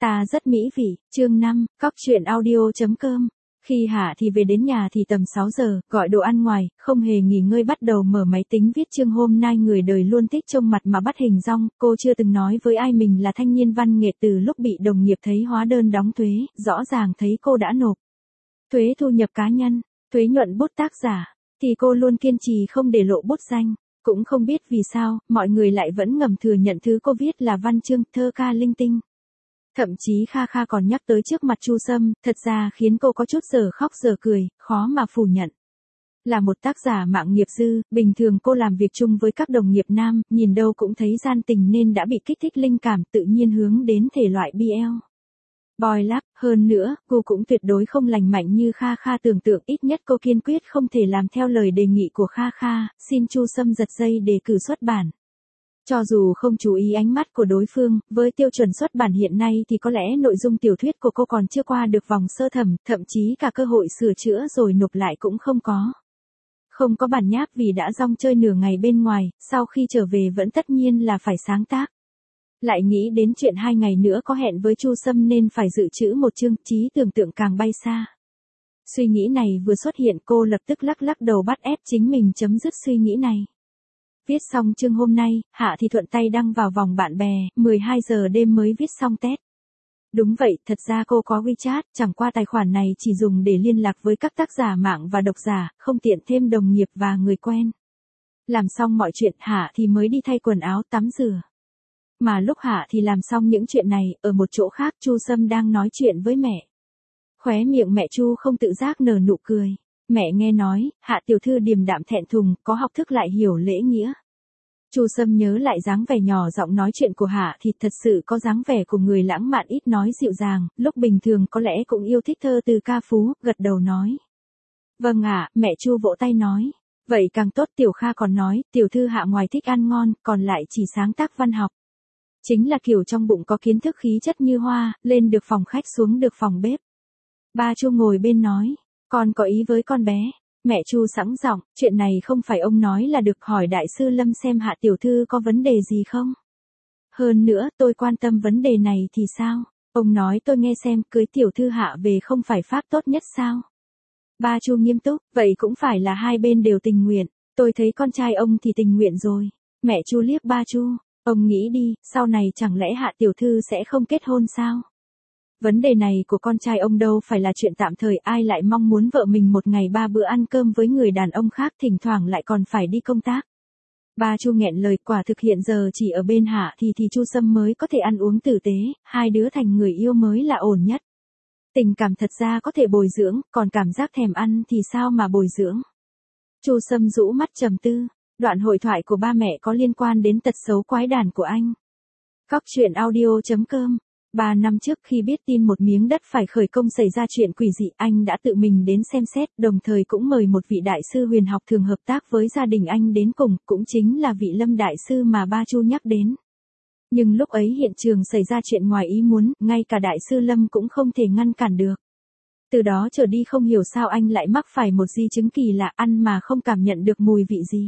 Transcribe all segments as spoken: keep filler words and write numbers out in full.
Ta rất mỹ vị, chương năm, cóc truyện audio chấm com. Khi Hạ thì về đến nhà thì tầm sáu giờ, gọi đồ ăn ngoài, không hề nghỉ ngơi bắt đầu mở máy tính viết chương hôm nay người đời luôn thích trông mặt mà bắt hình dong, cô chưa từng nói với ai mình là thanh niên văn nghệ từ lúc bị đồng nghiệp thấy hóa đơn đóng thuế, rõ ràng thấy cô đã nộp thuế thu nhập cá nhân, thuế nhuận bút tác giả, thì cô luôn kiên trì không để lộ bút danh. Cũng không biết vì sao, mọi người lại vẫn ngầm thừa nhận thứ cô viết là văn chương, thơ ca linh tinh. Thậm chí Kha Kha còn nhắc tới trước mặt Chu Sâm, thật ra khiến cô có chút giờ khóc giờ cười, khó mà phủ nhận. Là một tác giả mạng nghiệp dư, bình thường cô làm việc chung với các đồng nghiệp nam, nhìn đâu cũng thấy gian tình nên đã bị kích thích linh cảm tự nhiên hướng đến thể loại bê lờ. Boy love, hơn nữa, cô cũng tuyệt đối không lành mạnh như Kha Kha tưởng tượng, ít nhất cô kiên quyết không thể làm theo lời đề nghị của Kha Kha, xin Chu Sâm giật dây đề cử xuất bản. Cho dù không chú ý ánh mắt của đối phương, với tiêu chuẩn xuất bản hiện nay thì có lẽ nội dung tiểu thuyết của cô còn chưa qua được vòng sơ thẩm, thậm chí cả cơ hội sửa chữa rồi nộp lại cũng không có. Không có bản nháp vì đã rong chơi nửa ngày bên ngoài, sau khi trở về vẫn tất nhiên là phải sáng tác. Lại nghĩ đến chuyện hai ngày nữa có hẹn với Chu Sâm nên phải dự trữ một chương, trí tưởng tượng càng bay xa. Suy nghĩ này vừa xuất hiện cô lập tức lắc lắc đầu bắt ép chính mình chấm dứt suy nghĩ này. Viết xong chương hôm nay, Hạ thì thuận tay đăng vào vòng bạn bè, mười hai giờ đêm mới viết xong test. Đúng vậy, thật ra cô có WeChat, chẳng qua tài khoản này chỉ dùng để liên lạc với các tác giả mạng và độc giả, không tiện thêm đồng nghiệp và người quen. Làm xong mọi chuyện Hạ thì mới đi thay quần áo tắm rửa. Mà lúc Hạ thì làm xong những chuyện này, ở một chỗ khác Chu Sâm đang nói chuyện với mẹ. Khóe miệng mẹ Chu không tự giác nở nụ cười. Mẹ nghe nói, Hạ tiểu thư điềm đạm thẹn thùng, có học thức lại hiểu lễ nghĩa. Chu Sâm nhớ lại dáng vẻ nhỏ giọng nói chuyện của Hạ thì thật sự có dáng vẻ của người lãng mạn ít nói dịu dàng, lúc bình thường có lẽ cũng yêu thích thơ từ ca phú, gật đầu nói. Vâng ạ, mẹ Chu vỗ tay nói. Vậy càng tốt. Tiểu Kha còn nói, tiểu thư Hạ ngoài thích ăn ngon, còn lại chỉ sáng tác văn học. Chính là kiểu trong bụng có kiến thức khí chất như hoa, lên được phòng khách xuống được phòng bếp. Ba Chu ngồi bên nói. Con có ý với con bé. Mẹ Chu sẵn giọng, chuyện này không phải ông nói là được, hỏi đại sư Lâm xem Hạ tiểu thư có vấn đề gì không. Hơn nữa tôi quan tâm vấn đề này thì sao. Ông nói tôi nghe xem, cưới tiểu thư Hạ về không phải pháp tốt nhất sao. Ba Chu nghiêm túc, vậy cũng phải là hai bên đều tình nguyện. Tôi thấy con trai ông thì tình nguyện rồi. Mẹ Chu liếc ba Chu, ông nghĩ đi, sau này chẳng lẽ Hạ tiểu thư sẽ không kết hôn sao. Vấn đề này của con trai ông đâu phải là chuyện tạm thời, ai lại mong muốn vợ mình một ngày ba bữa ăn cơm với người đàn ông khác, thỉnh thoảng lại còn phải đi công tác. Ba Chu nghẹn lời, quả thực hiện giờ chỉ ở bên Hạ thì thì Chu Sâm mới có thể ăn uống tử tế, hai đứa thành người yêu mới là ổn nhất. Tình cảm thật ra có thể bồi dưỡng, còn cảm giác thèm ăn thì sao mà bồi dưỡng. Chu Sâm rũ mắt trầm tư, đoạn hội thoại của ba mẹ có liên quan đến tật xấu quái đản của anh. Cóc truyện audio chấm com. Ba năm trước khi biết tin một miếng đất phải khởi công xảy ra chuyện quỷ dị, anh đã tự mình đến xem xét, đồng thời cũng mời một vị đại sư huyền học thường hợp tác với gia đình anh đến cùng, cũng chính là vị Lâm đại sư mà ba Chu nhắc đến. Nhưng lúc ấy hiện trường xảy ra chuyện ngoài ý muốn, ngay cả đại sư Lâm cũng không thể ngăn cản được. Từ đó trở đi không hiểu sao anh lại mắc phải một di chứng kỳ lạ, ăn mà không cảm nhận được mùi vị gì.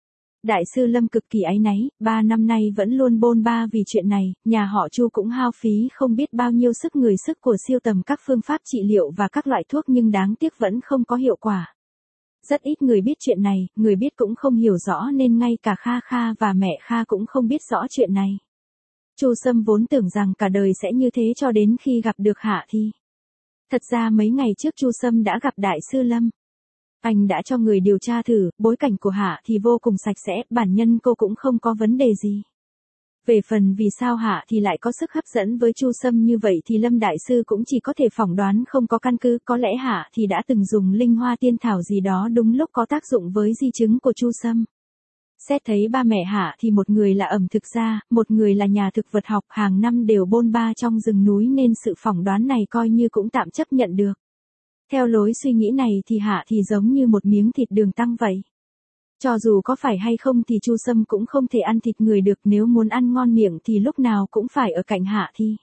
Đại sư Lâm cực kỳ áy náy, ba năm nay vẫn luôn bôn ba vì chuyện này, nhà họ Chu cũng hao phí không biết bao nhiêu sức người sức của siêu tầm các phương pháp trị liệu và các loại thuốc nhưng đáng tiếc vẫn không có hiệu quả. Rất ít người biết chuyện này, người biết cũng không hiểu rõ nên ngay cả Kha Kha và mẹ Kha cũng không biết rõ chuyện này. Chu Sâm vốn tưởng rằng cả đời sẽ như thế cho đến khi gặp được Hạ Thi. Thật ra mấy ngày trước Chu Sâm đã gặp đại sư Lâm. Anh đã cho người điều tra thử, bối cảnh của Hạ thì vô cùng sạch sẽ, bản nhân cô cũng không có vấn đề gì. Về phần vì sao Hạ thì lại có sức hấp dẫn với Chu Sâm như vậy thì Lâm đại sư cũng chỉ có thể phỏng đoán không có căn cứ, có lẽ Hạ thì đã từng dùng linh hoa tiên thảo gì đó đúng lúc có tác dụng với di chứng của Chu Sâm. Xét thấy ba mẹ Hạ thì một người là ẩm thực gia, một người là nhà thực vật học, hàng năm đều bôn ba trong rừng núi nên sự phỏng đoán này coi như cũng tạm chấp nhận được. Theo lối suy nghĩ này thì Hạ thì giống như một miếng thịt đường tăng vậy. Cho dù có phải hay không thì Chu Sâm cũng không thể ăn thịt người được, nếu muốn ăn ngon miệng thì lúc nào cũng phải ở cạnh Hạ Thi.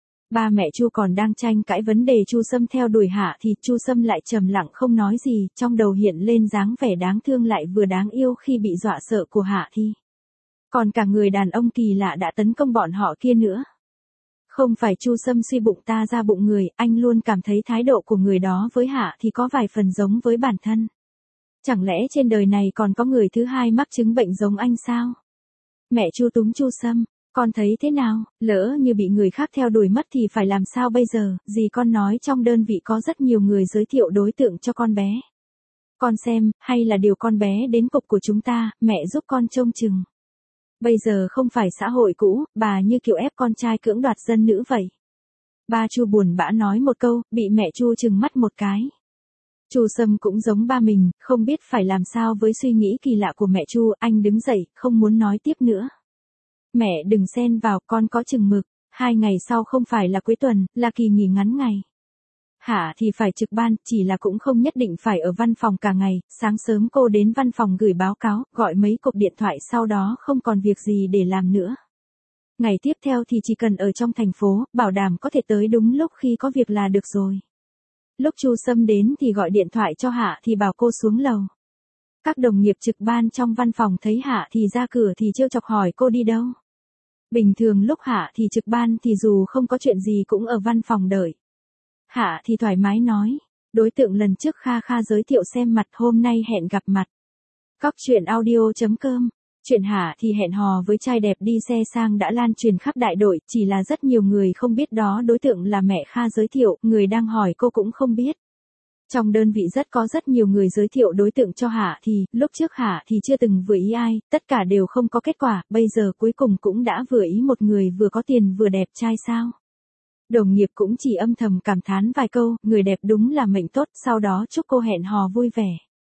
Ba mẹ Chu còn đang tranh cãi vấn đề Chu Sâm theo đuổi Hạ thì Chu Sâm lại trầm lặng không nói gì, trong đầu hiện lên dáng vẻ đáng thương lại vừa đáng yêu khi bị dọa sợ của Hạ Thi. Còn cả người đàn ông kỳ lạ đã tấn công bọn họ kia nữa. Không phải Chu Sâm suy bụng ta ra bụng người, anh luôn cảm thấy thái độ của người đó với Hạ thì có vài phần giống với bản thân. Chẳng lẽ trên đời này còn có người thứ hai mắc chứng bệnh giống anh sao? Mẹ Chu túm Chu Sâm, con thấy thế nào, lỡ như bị người khác theo đuổi mất thì phải làm sao bây giờ, dì con nói trong đơn vị có rất nhiều người giới thiệu đối tượng cho con bé. Con xem, hay là điều con bé đến cục của chúng ta, mẹ giúp con trông chừng. Bây giờ không phải xã hội cũ, bà như kiểu ép con trai cưỡng đoạt dân nữ vậy. Ba Chu buồn bã nói một câu, bị mẹ Chu trừng mắt một cái. Chu Sâm cũng giống ba mình, không biết phải làm sao với suy nghĩ kỳ lạ của mẹ Chu, anh đứng dậy, không muốn nói tiếp nữa. Mẹ đừng xen vào, con có chừng mực, hai ngày sau không phải là cuối tuần, là kỳ nghỉ ngắn ngày. Hạ thì phải trực ban, chỉ là cũng không nhất định phải ở văn phòng cả ngày, sáng sớm cô đến văn phòng gửi báo cáo, gọi mấy cuộc điện thoại sau đó không còn việc gì để làm nữa. Ngày tiếp theo thì chỉ cần ở trong thành phố, bảo đảm có thể tới đúng lúc khi có việc là được rồi. Lúc Chu Sâm đến thì gọi điện thoại cho Hạ thì bảo cô xuống lầu. Các đồng nghiệp trực ban trong văn phòng thấy Hạ thì ra cửa thì trêu chọc hỏi cô đi đâu. Bình thường lúc Hạ thì trực ban thì dù không có chuyện gì cũng ở văn phòng đợi. Hạ thì thoải mái nói, đối tượng lần trước Kha Kha giới thiệu xem mặt hôm nay hẹn gặp mặt. Cóc truyện audio chấm com. Chuyện Hạ thì hẹn hò với trai đẹp đi xe sang đã lan truyền khắp đại đội, chỉ là rất nhiều người không biết đó đối tượng là mẹ Kha giới thiệu, người đang hỏi cô cũng không biết. Trong đơn vị rất có rất nhiều người giới thiệu đối tượng cho Hạ thì, lúc trước Hạ thì chưa từng vừa ý ai, tất cả đều không có kết quả, bây giờ cuối cùng cũng đã vừa ý một người vừa có tiền vừa đẹp trai sao. Đồng nghiệp cũng chỉ âm thầm cảm thán vài câu, người đẹp đúng là mệnh tốt, sau đó chúc cô hẹn hò vui vẻ.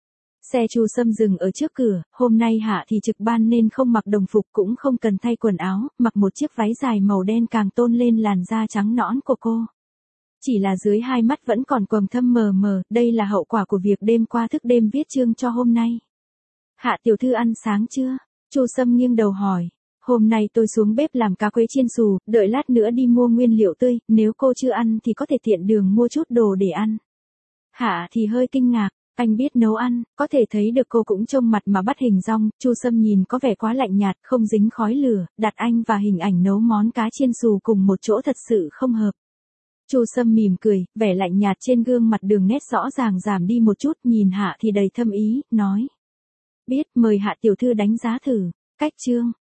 Xe Chu Sâm dừng ở trước cửa, hôm nay Hạ thì trực ban nên không mặc đồng phục cũng không cần thay quần áo, mặc một chiếc váy dài màu đen càng tôn lên làn da trắng nõn của cô. Chỉ là dưới hai mắt vẫn còn quầng thâm mờ mờ, đây là hậu quả của việc đêm qua thức đêm viết chương cho hôm nay. Hạ tiểu thư ăn sáng chưa? Chu Sâm nghiêng đầu hỏi. Hôm nay tôi xuống bếp làm cá quế chiên xù, đợi lát nữa đi mua nguyên liệu tươi, nếu cô chưa ăn thì có thể tiện đường mua chút đồ để ăn. Hạ thì hơi kinh ngạc, anh biết nấu ăn, có thể thấy được cô cũng trông mặt mà bắt hình dong, Chu Sâm nhìn có vẻ quá lạnh nhạt, không dính khói lửa, đặt anh và hình ảnh nấu món cá chiên xù cùng một chỗ thật sự không hợp. Chu Sâm mỉm cười, vẻ lạnh nhạt trên gương mặt đường nét rõ ràng giảm đi một chút, nhìn Hạ thì đầy thâm ý, nói. Biết, mời Hạ tiểu thư đánh giá thử, cách chương.